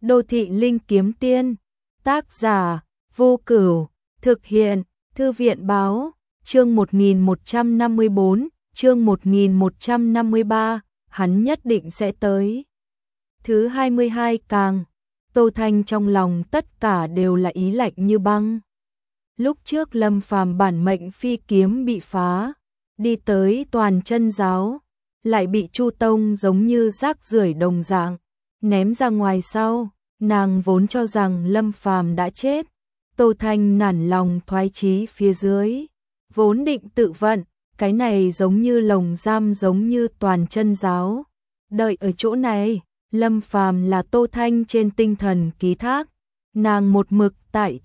Đô thị linh kiếm tiên, tác giả, Vô Cửu, thực hiện, Thư viện báo, chương 1154, chương 1153, hắn nhất định sẽ tới. Thứ 22 càng, Tô Thanh trong lòng tất cả đều là ý lạnh như băng. Lúc trước Lâm Phàm bản mệnh phi kiếm bị phá, đi tới Toàn Chân giáo, lại bị Chu Tông giống như rác rưởi đồng dạng ném ra ngoài sau, nàng vốn cho rằng Lâm Phàm đã chết. Tô Thanh nản lòng thoái chí phía dưới, vốn định tự vận, cái này giống như lồng giam giống như Toàn Chân giáo. Đợi ở chỗ này, Lâm Phàm là Tô Thanh trên tinh thần ký thác, nàng một mực tại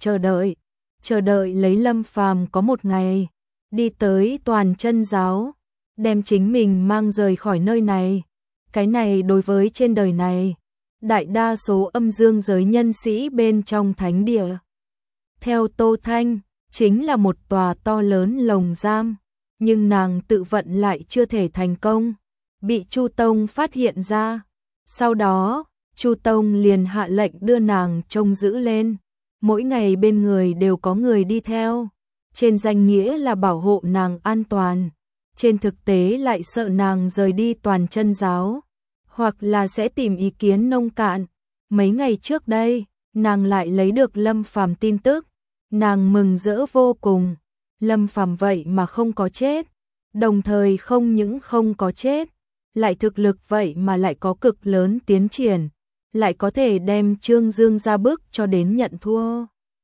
chờ đợi lấy Lâm Phàm có một ngày đi tới Toàn Chân giáo, đem chính mình mang rời khỏi nơi này. Cái này đối với trên đời này, đại đa số âm dương giới nhân sĩ bên trong thánh địa, theo Tô Thanh, chính là một tòa to lớn lồng giam, nhưng nàng tự vận lại chưa thể thành công, bị Chu Tông phát hiện ra. Sau đó, Chu Tông liền hạ lệnh đưa nàng trông giữ lên, mỗi ngày bên người đều có người đi theo, trên danh nghĩa là bảo hộ nàng an toàn, trên thực tế lại sợ nàng rời đi Toàn Chân giáo, hoặc là sẽ tìm ý kiến nông cạn. Mấy ngày trước đây, nàng lại lấy được Lâm Phàm tin tức, nàng mừng rỡ vô cùng. Lâm Phàm vậy mà không có chết, đồng thời không những không có chết, lại thực lực vậy mà lại có cực lớn tiến triển, lại có thể đem Trương Dương ra bước cho đến nhận thua.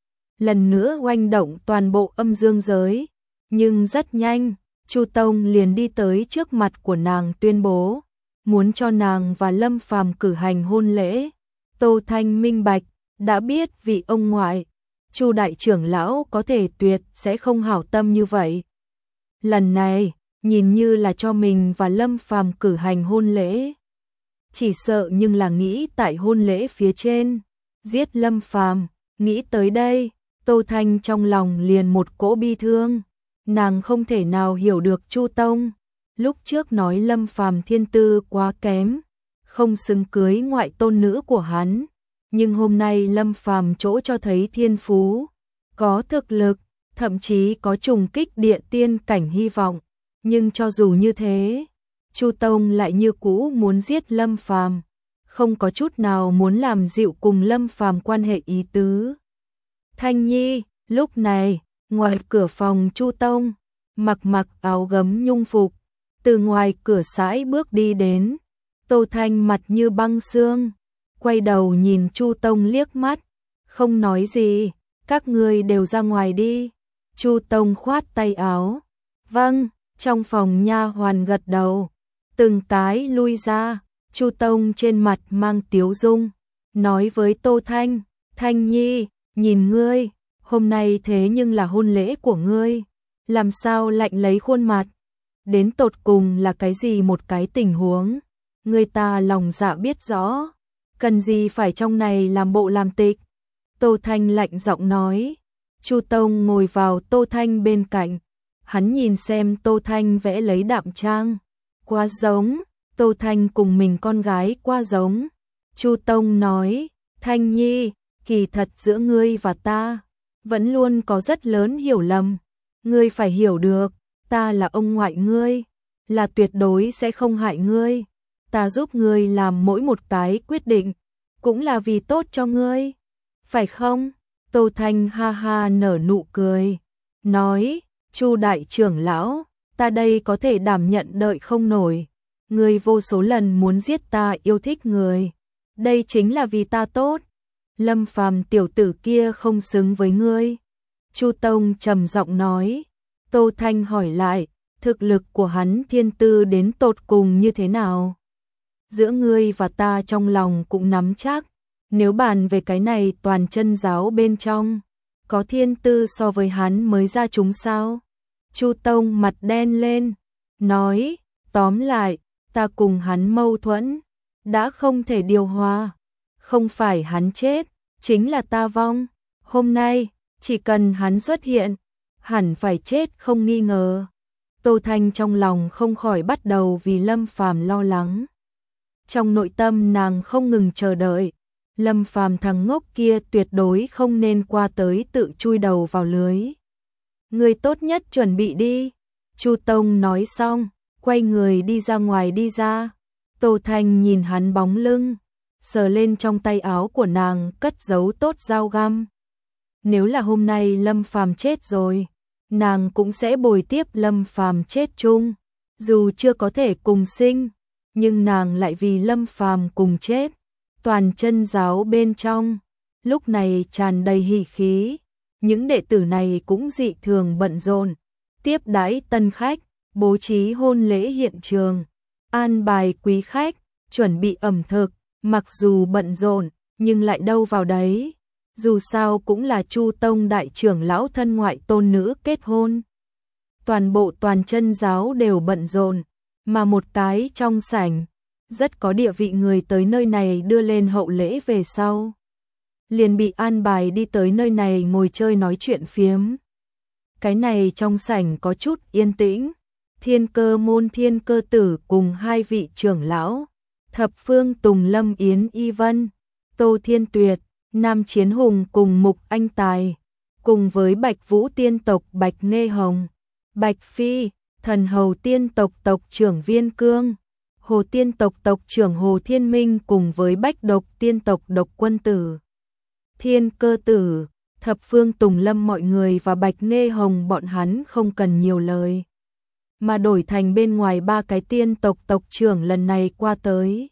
Lần nữa oanh động toàn bộ âm dương giới, nhưng rất nhanh, Chu Tông liền đi tới trước mặt của nàng tuyên bố, muốn cho nàng và Lâm Phàm cử hành hôn lễ. Tô Thanh minh bạch, đã biết vị ông ngoại, Chu đại trưởng lão có thể tuyệt sẽ không hảo tâm như vậy. Lần này, nhìn như là cho mình và Lâm Phàm cử hành hôn lễ. Chỉ sợ nhưng là nghĩ tại hôn lễ phía trên, giết Lâm Phàm. Nghĩ tới đây, Tô Thanh trong lòng liền một cỗ bi thương. Nàng không thể nào hiểu được Chu Tông lúc trước nói Lâm Phàm thiên tư quá kém, không xứng cưới ngoại tôn nữ của hắn, nhưng hôm nay Lâm Phàm chỗ cho thấy thiên phú, có thực lực, thậm chí có trùng kích địa tiên cảnh hy vọng, nhưng cho dù như thế, Chu Tông lại như cũ muốn giết Lâm Phàm, không có chút nào muốn làm dịu cùng Lâm Phàm quan hệ ý tứ. Thanh Nhi, lúc này, ngoài cửa phòng Chu Tông, mặc áo gấm nhung phục, từ ngoài cửa sải bước đi đến. Tô Thanh mặt như băng xương, quay đầu nhìn Chu Tông liếc mắt, không nói gì, các ngươi đều ra ngoài đi. Chu Tông khoát tay áo, vâng. Trong phòng nha hoàn gật đầu, từng cái lui ra. Chu Tông trên mặt mang tiếu dung, nói với Tô Thanh, Thanh Nhi, nhìn ngươi, hôm nay thế nhưng là hôn lễ của ngươi, làm sao lạnh lấy khuôn mặt, đến tột cùng là cái gì một cái tình huống, người ta lòng dạ biết rõ, cần gì phải trong này làm bộ làm tịch. Tô Thanh lạnh giọng nói. Chu Tông ngồi vào Tô Thanh bên cạnh, hắn nhìn xem Tô Thanh vẽ lấy đạm trang, quá giống, Tô Thanh cùng mình con gái quá giống. Chu Tông nói, Thanh Nhi, kỳ thật giữa ngươi và ta, vẫn luôn có rất lớn hiểu lầm, ngươi phải hiểu được, ta là ông ngoại ngươi, là tuyệt đối sẽ không hại ngươi, ta giúp ngươi làm mỗi một cái quyết định, cũng là vì tốt cho ngươi, phải không? Tô Thanh ha ha nở nụ cười, nói, Chu đại trưởng lão, ta đây có thể đảm nhận đợi không nổi, ngươi vô số lần muốn giết ta yêu thích người, đây chính là vì ta tốt, Lâm Phàm tiểu tử kia không xứng với ngươi. Chu Tông trầm giọng nói. Tô Thanh hỏi lại, thực lực của hắn thiên tư đến tột cùng như thế nào? Giữa ngươi và ta trong lòng cũng nắm chắc, nếu bàn về cái này Toàn Chân giáo bên trong, có thiên tư so với hắn mới ra chúng sao? Chu Tông mặt đen lên, nói, tóm lại, ta cùng hắn mâu thuẫn, đã không thể điều hòa, không phải hắn chết, chính là ta vong, hôm nay, chỉ cần hắn xuất hiện, hẳn phải chết không nghi ngờ. Tô Thanh trong lòng không khỏi bắt đầu vì Lâm Phàm lo lắng. Trong nội tâm nàng không ngừng chờ đợi, Lâm Phàm thằng ngốc kia tuyệt đối không nên qua tới tự chui đầu vào lưới. Người tốt nhất chuẩn bị đi. Chu Tông nói xong, quay người đi ra ngoài đi ra. Tô Thanh nhìn hắn bóng lưng, sờ lên trong tay áo của nàng cất giấu tốt dao găm. Nếu là hôm nay Lâm Phàm chết rồi, nàng cũng sẽ bồi tiếp Lâm Phàm chết chung. Dù chưa có thể cùng sinh, nhưng nàng lại vì Lâm Phàm cùng chết. Toàn chân giáo bên trong, lúc này tràn đầy hỉ khí. Những đệ tử này cũng dị thường bận rộn, tiếp đãi tân khách, bố trí hôn lễ hiện trường, an bài quý khách, chuẩn bị ẩm thực. Mặc dù bận rộn, nhưng lại đâu vào đấy. Dù sao cũng là Chu Tông đại trưởng lão thân ngoại tôn nữ kết hôn. Toàn bộ toàn chân giáo đều bận rộn, mà một cái trong sảnh, rất có địa vị người tới nơi này đưa lên hậu lễ về sau. Liền bị an bài đi tới nơi này ngồi chơi nói chuyện phiếm. Cái này trong sảnh có chút yên tĩnh. Thiên Cơ môn Thiên Cơ tử cùng hai vị trưởng lão, Thập Phương Tùng Lâm Yến Y Vân, Tô Thiên Tuyệt, Nam Chiến Hùng cùng Mục Anh Tài, cùng với Bạch Vũ tiên tộc Bạch Nghê Hồng, Bạch Phi, Thần Hầu tiên tộc tộc trưởng Viên Cương, Hồ tiên tộc tộc trưởng Hồ Thiên Minh cùng với Bách Độc tiên tộc Độc Quân Tử, Thiên Cơ tử, Thập Phương Tùng Lâm mọi người và Bạch Nghê Hồng bọn hắn không cần nhiều lời, mà đổi thành bên ngoài ba cái tiên tộc tộc trưởng lần này qua tới.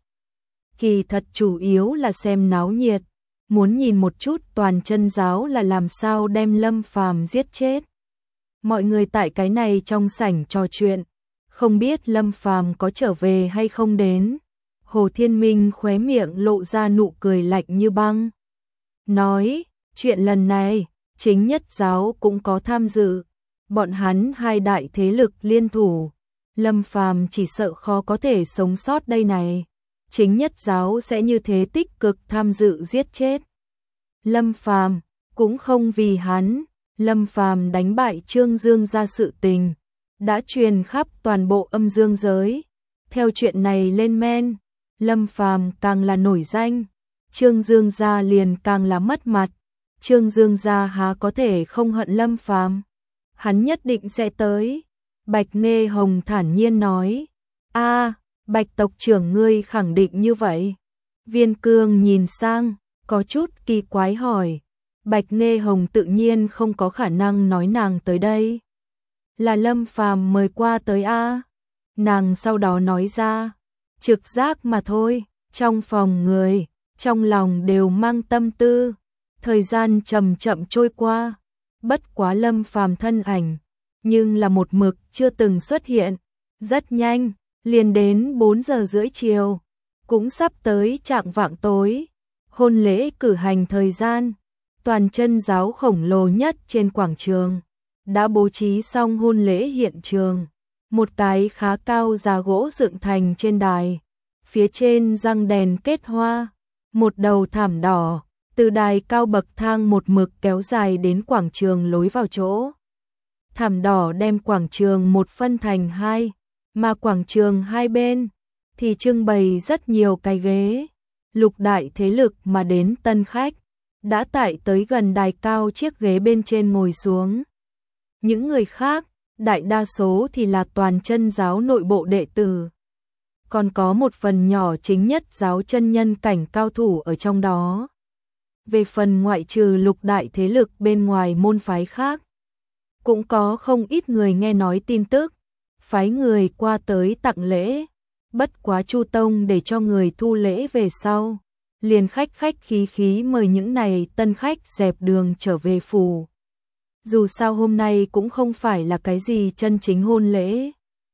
Kỳ thật chủ yếu là xem náo nhiệt, muốn nhìn một chút toàn chân giáo là làm sao đem Lâm Phàm giết chết. Mọi người tại cái này trong sảnh trò chuyện, không biết Lâm Phàm có trở về hay không đến. Hồ Thiên Minh khóe miệng lộ ra nụ cười lạnh như băng. Nói, chuyện lần này, chính nhất giáo cũng có tham dự. Bọn hắn hai đại thế lực liên thủ. Lâm Phàm chỉ sợ khó có thể sống sót đây này. Chính nhất giáo sẽ như thế tích cực tham dự giết chết Lâm Phàm, cũng không vì hắn. Lâm Phàm đánh bại Trương Dương gia sự tình đã truyền khắp toàn bộ âm dương giới. Theo chuyện này lên men, Lâm Phàm càng là nổi danh, Trương Dương gia liền càng là mất mặt. Trương Dương gia há có thể không hận Lâm Phàm? Hắn nhất định sẽ tới. Bạch Nghê Hồng thản nhiên nói. A, Bạch tộc trưởng ngươi khẳng định như vậy. Viên Cương nhìn sang, có chút kỳ quái hỏi. Bạch Nghê Hồng tự nhiên không có khả năng nói nàng tới đây. Là Lâm Phàm mời qua tới a. Nàng sau đó nói ra, trực giác mà thôi. Trong phòng người, trong lòng đều mang tâm tư. Thời gian chậm chậm trôi qua, bất quá Lâm Phàm thân ảnh, nhưng là một mực chưa từng xuất hiện. Rất nhanh, liền đến 4 giờ rưỡi chiều, cũng sắp tới chạng vạng tối. Hôn lễ cử hành thời gian, toàn chân giáo khổng lồ nhất trên quảng trường đã bố trí xong hôn lễ hiện trường. Một cái khá cao giá gỗ dựng thành trên đài, phía trên răng đèn kết hoa, một đầu thảm đỏ từ đài cao bậc thang một mực kéo dài đến quảng trường lối vào chỗ. Thảm đỏ đem quảng trường một phân thành hai, mà quảng trường hai bên thì trưng bày rất nhiều cái ghế. Lục đại thế lực mà đến tân khách đã tại tới gần đài cao chiếc ghế bên trên ngồi xuống. Những người khác, đại đa số thì là toàn chân giáo nội bộ đệ tử. Còn có một phần nhỏ chính nhất giáo chân nhân cảnh cao thủ ở trong đó. Về phần ngoại trừ lục đại thế lực bên ngoài môn phái khác, cũng có không ít người nghe nói tin tức, phái người qua tới tặng lễ. Bất quá Chu Tông để cho người thu lễ về sau, liền khách khách khí khí mời những này tân khách dẹp đường trở về phủ. Dù sao hôm nay cũng không phải là cái gì chân chính hôn lễ,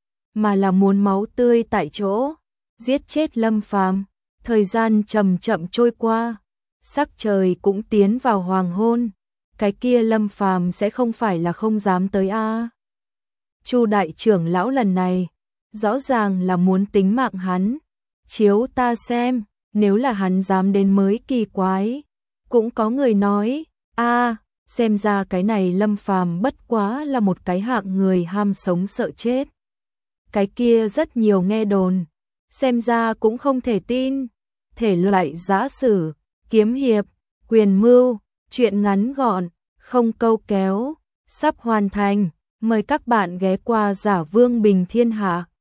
mà là muốn máu tươi tại chỗ, giết chết Lâm Phàm. Thời gian chậm chậm trôi qua, sắc trời cũng tiến vào hoàng hôn. Cái kia Lâm Phàm sẽ không phải là không dám tới a. Chu đại trưởng lão lần này rõ ràng là muốn tính mạng hắn. Chiếu ta xem, nếu là hắn dám đến mới kỳ quái. Cũng có người nói, a, xem ra cái này Lâm Phàm bất quá là một cái hạng người ham sống sợ chết. Cái kia rất nhiều nghe đồn, xem ra cũng không thể tin. Thể loại giả sử, kiếm hiệp, quyền mưu, truyện ngắn gọn, không câu kéo, sắp hoàn thành. Mời các bạn ghé qua Giả Vương Bình Thiên Hạ.